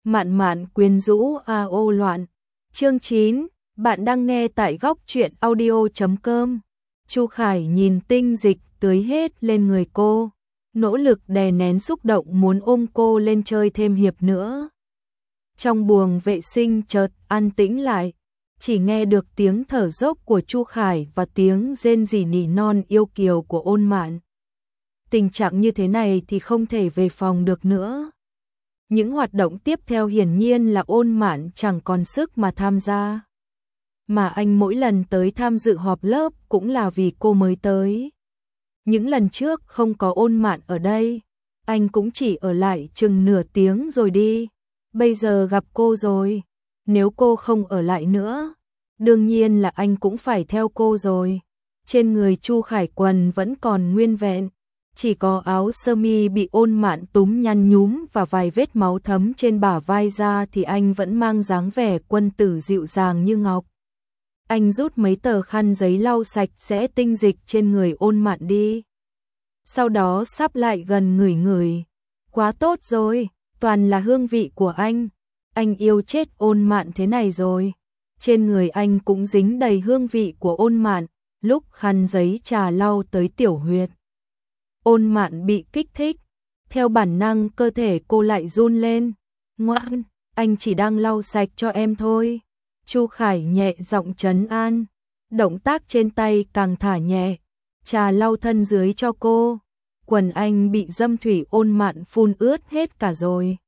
Mạn mạn quyến rũ ô loạn. Chương 9, bạn đang nghe tại góc truyện audio.com. Chu Khải nhìn tinh dịch tưới hết lên người cô, nỗ lực đè nén xúc động muốn ôm cô lên chơi thêm hiệp nữa. Trong buồng vệ sinh chợt an tĩnh lại, chỉ nghe được tiếng thở dốc của Chu Khải và tiếng rên rỉ nỉ non yêu kiều của Ôn Mạn. Tình trạng như thế này thì không thể về phòng được nữa. Những hoạt động tiếp theo hiển nhiên là Ôn Mạn chẳng còn sức mà tham gia. Mà anh mỗi lần tới tham dự họp lớp cũng là vì cô mới tới. Những lần trước không có Ôn Mạn ở đây, anh cũng chỉ ở lại chừng nửa tiếng rồi đi. Bây giờ gặp cô rồi, nếu cô không ở lại nữa, đương nhiên là anh cũng phải theo cô rồi. Trên người Chu Khải quần vẫn còn nguyên vẹn, chỉ có áo sơ mi bị Ôn Mạn túm nhăn nhúm và vài vết máu thấm trên bả vai ra thì anh vẫn mang dáng vẻ quân tử dịu dàng như ngọc. Anh rút mấy tờ khăn giấy lau sạch sẽ tinh dịch trên người Ôn Mạn đi. Sau đó sắp lại gần ngửi ngửi. Quá tốt rồi, toàn là hương vị của anh. Anh yêu chết Ôn Mạn thế này rồi. Trên người anh cũng dính đầy hương vị của Ôn Mạn, lúc khăn giấy trà lau tới tiểu huyệt. Ôn Mạn bị kích thích, theo bản năng cơ thể cô lại run lên. Ngoan, anh chỉ đang lau sạch cho em thôi. Chu Khải nhẹ giọng trấn an, động tác trên tay càng thả nhẹ, trà lau thân dưới cho cô. Quần anh bị dâm thủy Ôn Mạn phun ướt hết cả rồi.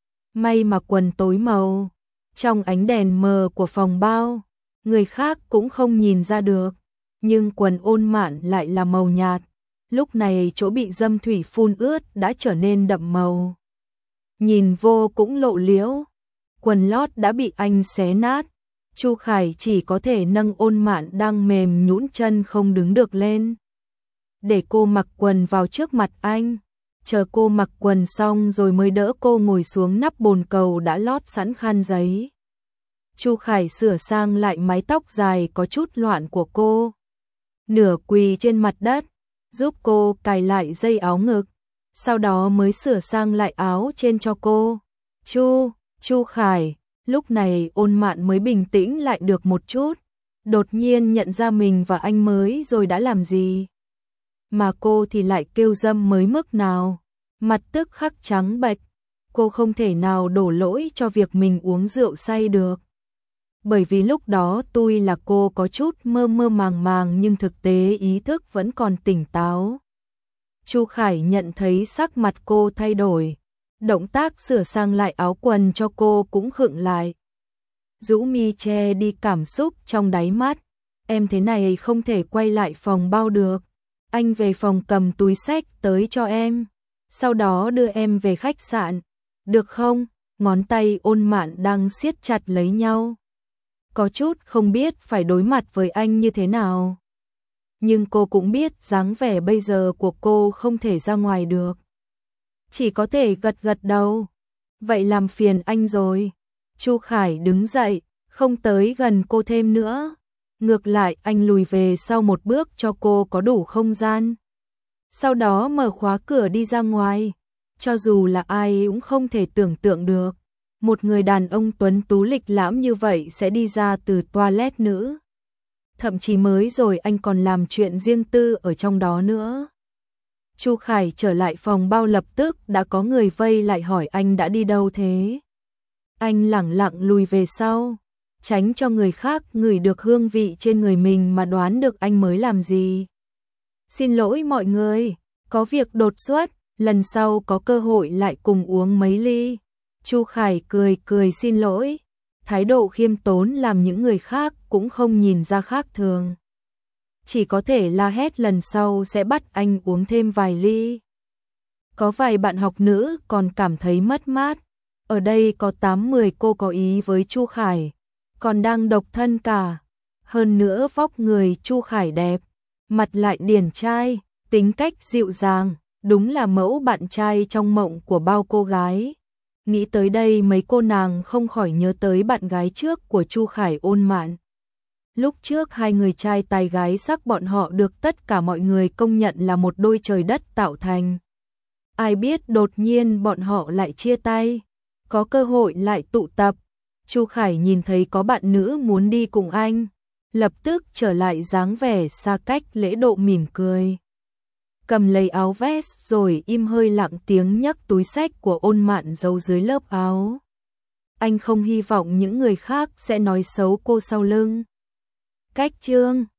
May mà quần tối màu, trong ánh đèn mờ của phòng bao, người khác cũng không nhìn ra được, nhưng quần Ôn Mạn lại là màu nhạt. Lúc này chỗ bị dâm thủy phun ướt đã trở nên đậm màu. Nhìn vô cũng lộ liễu, quần lót đã bị anh xé nát. Chu Khải chỉ có thể nâng Ôn Mạn đang mềm nhũn chân không đứng được lên, để cô mặc quần vào trước mặt anh. Chờ cô mặc quần xong rồi mới đỡ cô ngồi xuống nắp bồn cầu đã lót sẵn khăn giấy. Chu Khải sửa sang lại mái tóc dài có chút loạn của cô, nửa quỳ trên mặt đất, giúp cô cài lại dây áo ngực, sau đó mới sửa sang lại áo trên cho cô. Chu Khải, lúc này Ôn Mạn mới bình tĩnh lại được một chút, đột nhiên nhận ra mình và anh mới rồi đã làm gì. Mà cô thì lại kêu dâm mới mức nào, mặt tức khắc trắng bệch. Cô không thể nào đổ lỗi cho việc mình uống rượu say được. Bởi vì lúc đó tuy là cô có chút mơ mơ màng màng nhưng thực tế ý thức vẫn còn tỉnh táo. Chu Khải nhận thấy sắc mặt cô thay đổi, động tác sửa sang lại áo quần cho cô cũng khựng lại. Rũ mi che đi cảm xúc trong đáy mắt, em thế này không thể quay lại phòng bao được. Anh về phòng cầm túi xách tới cho em, sau đó đưa em về khách sạn, được không? Ngón tay Ôn Mạn đang siết chặt lấy nhau, có chút không biết phải đối mặt với anh như thế nào. Nhưng cô cũng biết dáng vẻ bây giờ của cô không thể ra ngoài được, chỉ có thể gật gật đầu. Vậy làm phiền anh rồi. Chu Khải đứng dậy, không tới gần cô thêm nữa. Ngược lại anh lùi về sau một bước cho cô có đủ không gian. Sau đó mở khóa cửa đi ra ngoài. Cho dù là ai cũng không thể tưởng tượng được một người đàn ông tuấn tú lịch lãm như vậy sẽ đi ra từ toilet nữ. Thậm chí mới rồi anh còn làm chuyện riêng tư ở trong đó nữa. Chu Khải trở lại phòng bao lập tức đã có người vây lại hỏi anh đã đi đâu thế. Anh lẳng lặng lùi về sau, tránh cho người khác ngửi được hương vị trên người mình mà đoán được anh mới làm gì. Xin lỗi mọi người, có việc đột xuất, lần sau có cơ hội lại cùng uống mấy ly. Chu Khải cười xin lỗi, thái độ khiêm tốn làm những người khác cũng không nhìn ra khác thường. Chỉ có thể la hét lần sau sẽ bắt anh uống thêm vài ly. Có vài bạn học nữ còn cảm thấy mất mát. Ở đây có 8-10 cô có ý với Chu Khải, còn đang độc thân cả. Hơn nữa vóc người Chu Khải đẹp, mặt lại điển trai, tính cách dịu dàng, đúng là mẫu bạn trai trong mộng của bao cô gái. Nghĩ tới đây mấy cô nàng không khỏi nhớ tới bạn gái trước của Chu Khải, Ôn Mạn. Lúc trước hai người trai tài gái sắc bọn họ được tất cả mọi người công nhận là một đôi trời đất tạo thành. Ai biết đột nhiên bọn họ lại chia tay. có cơ hội lại tụ tập. Chu Khải nhìn thấy có bạn nữ muốn đi cùng anh, lập tức trở lại dáng vẻ xa cách lễ độ mỉm cười. Cầm lấy áo vest rồi im hơi lặng tiếng nhấc túi xách của Ôn Mạn giấu dưới lớp áo. Anh không hy vọng những người khác sẽ nói xấu cô sau lưng. Cách chương